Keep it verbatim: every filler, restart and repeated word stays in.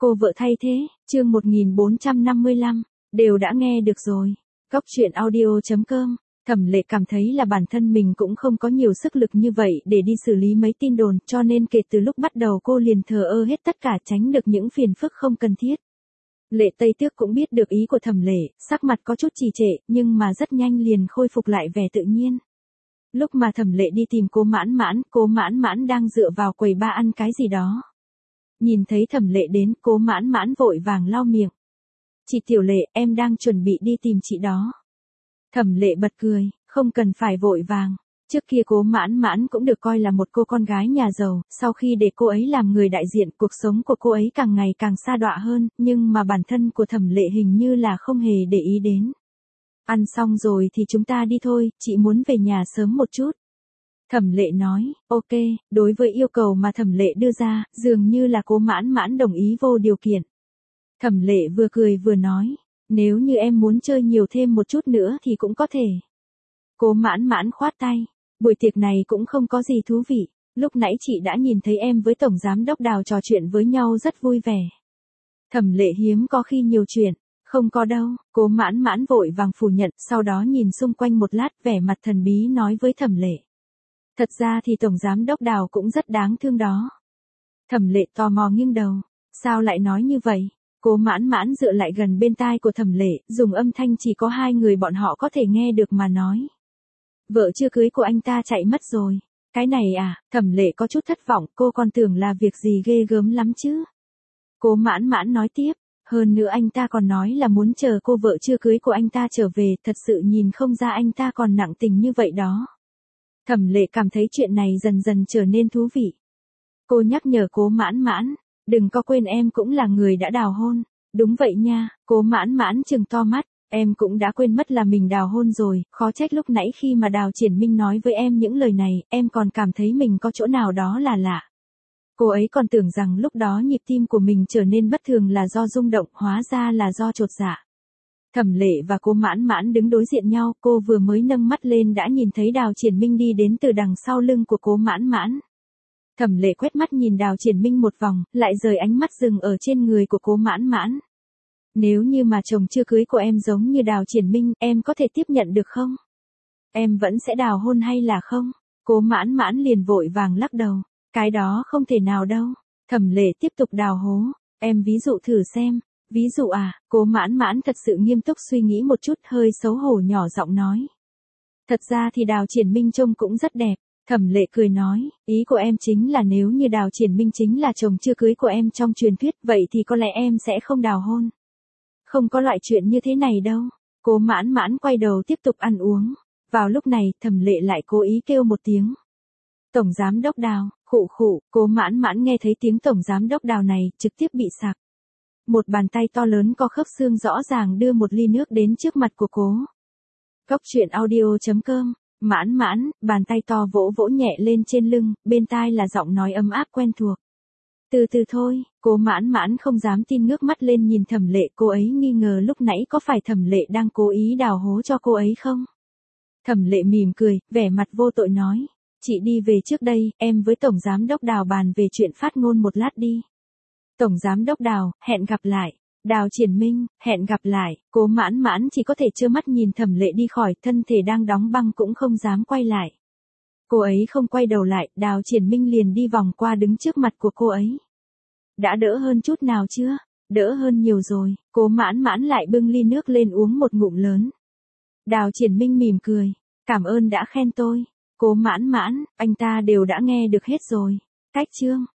Cô vợ thay thế, chương một nghìn bốn trăm năm mươi lăm, đều đã nghe được rồi. Góc truyện audio chấm com, Thẩm Lệ cảm thấy là bản thân mình cũng không có nhiều sức lực như vậy để đi xử lý mấy tin đồn, cho nên kể từ lúc bắt đầu cô liền thờ ơ hết tất cả, tránh được những phiền phức không cần thiết. Lệ Tây Tước cũng biết được ý của Thẩm Lệ, sắc mặt có chút trì trệ, nhưng mà rất nhanh liền khôi phục lại vẻ tự nhiên. Lúc mà Thẩm Lệ đi tìm Cố Mãn Mãn, Cố Mãn Mãn đang dựa vào quầy ba ăn cái gì đó. Nhìn thấy Thẩm Lệ đến, Cố Mãn Mãn vội vàng lau miệng. "Chị Tiểu Lệ, em đang chuẩn bị đi tìm chị đó." Thẩm Lệ bật cười, "Không cần phải vội vàng." Trước kia Cố Mãn Mãn cũng được coi là một cô con gái nhà giàu, sau khi để cô ấy làm người đại diện, cuộc sống của cô ấy càng ngày càng sa đọa hơn, nhưng mà bản thân của Thẩm Lệ hình như là không hề để ý đến. "Ăn xong rồi thì chúng ta đi thôi, chị muốn về nhà sớm một chút." Thẩm Lệ nói, "Ok." Đối với yêu cầu mà Thẩm Lệ đưa ra, dường như là Cố Mãn Mãn đồng ý vô điều kiện. Thẩm Lệ vừa cười vừa nói, "Nếu như em muốn chơi nhiều thêm một chút nữa thì cũng có thể." Cố Mãn Mãn khoát tay, "Buổi tiệc này cũng không có gì thú vị, lúc nãy chị đã nhìn thấy em với Tổng Giám Đốc Đào trò chuyện với nhau rất vui vẻ." Thẩm Lệ hiếm có khi nhiều chuyện, "Không có đâu." Cố Mãn Mãn vội vàng phủ nhận, sau đó nhìn xung quanh một lát, vẻ mặt thần bí nói với Thẩm Lệ, "Thật ra thì Tổng Giám Đốc Đào cũng rất đáng thương đó." Thẩm Lệ tò mò nghiêng đầu, "Sao lại nói như vậy?" Cố Mãn Mãn dựa lại gần bên tai của Thẩm Lệ, dùng âm thanh chỉ có hai người bọn họ có thể nghe được mà nói. "Vợ chưa cưới của anh ta chạy mất rồi." "Cái này à?" Thẩm Lệ có chút thất vọng, cô còn tưởng là việc gì ghê gớm lắm chứ. Cố Mãn Mãn nói tiếp, "Hơn nữa anh ta còn nói là muốn chờ cô vợ chưa cưới của anh ta trở về, thật sự nhìn không ra anh ta còn nặng tình như vậy đó." Thẩm Lệ cảm thấy chuyện này dần dần trở nên thú vị. Cô nhắc nhở Cố Mãn Mãn, "Đừng có quên em cũng là người đã đào hôn." "Đúng vậy nha." Cố Mãn Mãn trừng to mắt, "Em cũng đã quên mất là mình đào hôn rồi, khó trách lúc nãy khi mà Đào Triển Minh nói với em những lời này, em còn cảm thấy mình có chỗ nào đó là lạ." Cô ấy còn tưởng rằng lúc đó nhịp tim của mình trở nên bất thường là do rung động, hóa ra là do chột dạ. Thẩm Lệ và Cố Mãn Mãn đứng đối diện nhau, cô vừa mới nâng mắt lên đã nhìn thấy Đào Triển Minh đi đến từ đằng sau lưng của Cố Mãn Mãn. Thẩm Lệ quét mắt nhìn Đào Triển Minh một vòng, lại rời ánh mắt dừng ở trên người của Cố Mãn Mãn. "Nếu như mà chồng chưa cưới của em giống như Đào Triển Minh, em có thể tiếp nhận được không? Em vẫn sẽ đào hôn hay là không?" Cố Mãn Mãn liền vội vàng lắc đầu, "Cái đó không thể nào đâu." Thẩm Lệ tiếp tục đào hố, "Em ví dụ thử xem." "Ví dụ à?" Cố Mãn Mãn thật sự nghiêm túc suy nghĩ một chút, hơi xấu hổ nhỏ giọng nói. "Thật ra thì Đào Triển Minh trông cũng rất đẹp." Thẩm Lệ cười nói, "Ý của em chính là nếu như Đào Triển Minh chính là chồng chưa cưới của em trong truyền thuyết, vậy thì có lẽ em sẽ không đào hôn." "Không có loại chuyện như thế này đâu." Cố Mãn Mãn quay đầu tiếp tục ăn uống. Vào lúc này, Thẩm Lệ lại cố ý kêu một tiếng, "Tổng Giám Đốc Đào." Khụ khụ. Cố Mãn Mãn nghe thấy tiếng Tổng Giám Đốc Đào này, trực tiếp bị sặc. Một bàn tay to lớn co khớp xương rõ ràng đưa một ly nước đến trước mặt của cô. Góc truyện audio chấm com, "Mãn Mãn." Bàn tay to vỗ vỗ nhẹ lên trên lưng, bên tai là giọng nói ấm áp quen thuộc. "Từ từ thôi." Cố Mãn Mãn không dám tin ngước mắt lên nhìn Thẩm Lệ, cô ấy nghi ngờ lúc nãy có phải Thẩm Lệ đang cố ý đào hố cho cô ấy không? Thẩm Lệ mỉm cười, vẻ mặt vô tội nói, "Chị đi về trước đây, em với Tổng Giám Đốc Đào bàn về chuyện phát ngôn một lát đi." "Tổng Giám Đốc Đào, hẹn gặp lại." "Đào Triển Minh, hẹn gặp lại." Cố Mãn Mãn chỉ có thể trơ mắt nhìn Thẩm Lệ đi khỏi, thân thể đang đóng băng cũng không dám quay lại. Cô ấy không quay đầu lại, Đào Triển Minh liền đi vòng qua đứng trước mặt của cô ấy. "Đã đỡ hơn chút nào chưa?" "Đỡ hơn nhiều rồi." Cố Mãn Mãn lại bưng ly nước lên uống một ngụm lớn. Đào Triển Minh mỉm cười, "Cảm ơn đã khen tôi." Cố Mãn Mãn, "Anh ta đều đã nghe được hết rồi." Cách chương